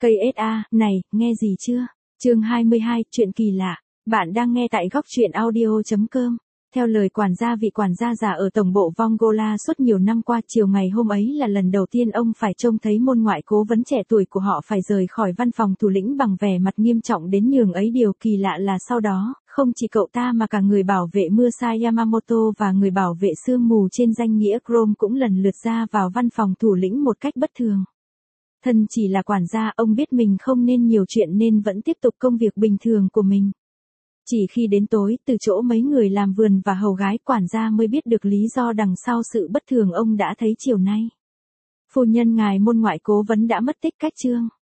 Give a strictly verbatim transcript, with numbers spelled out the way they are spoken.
Cây ét a, này, nghe gì chưa? Chương hai mươi hai, chuyện kỳ lạ. Bạn đang nghe tại góc truyện audio chấm com. Theo lời quản gia vị quản gia già ở tổng bộ Vongola suốt nhiều năm qua, chiều ngày hôm ấy là lần đầu tiên ông phải trông thấy môn ngoại cố vấn trẻ tuổi của họ phải rời khỏi văn phòng thủ lĩnh bằng vẻ mặt nghiêm trọng đến nhường ấy. Điều kỳ lạ là sau đó, không chỉ cậu ta mà cả người bảo vệ Musa Yamamoto và người bảo vệ sương mù trên danh nghĩa Chrome cũng lần lượt ra vào văn phòng thủ lĩnh một cách bất thường. Thân chỉ là quản gia, ông biết mình không nên nhiều chuyện nên vẫn tiếp tục công việc bình thường của mình. Chỉ khi đến tối, từ chỗ mấy người làm vườn và hầu gái, quản gia mới biết được lý do đằng sau sự bất thường ông đã thấy chiều nay. Phu nhân ngài môn ngoại cố vấn đã mất tích cách chương.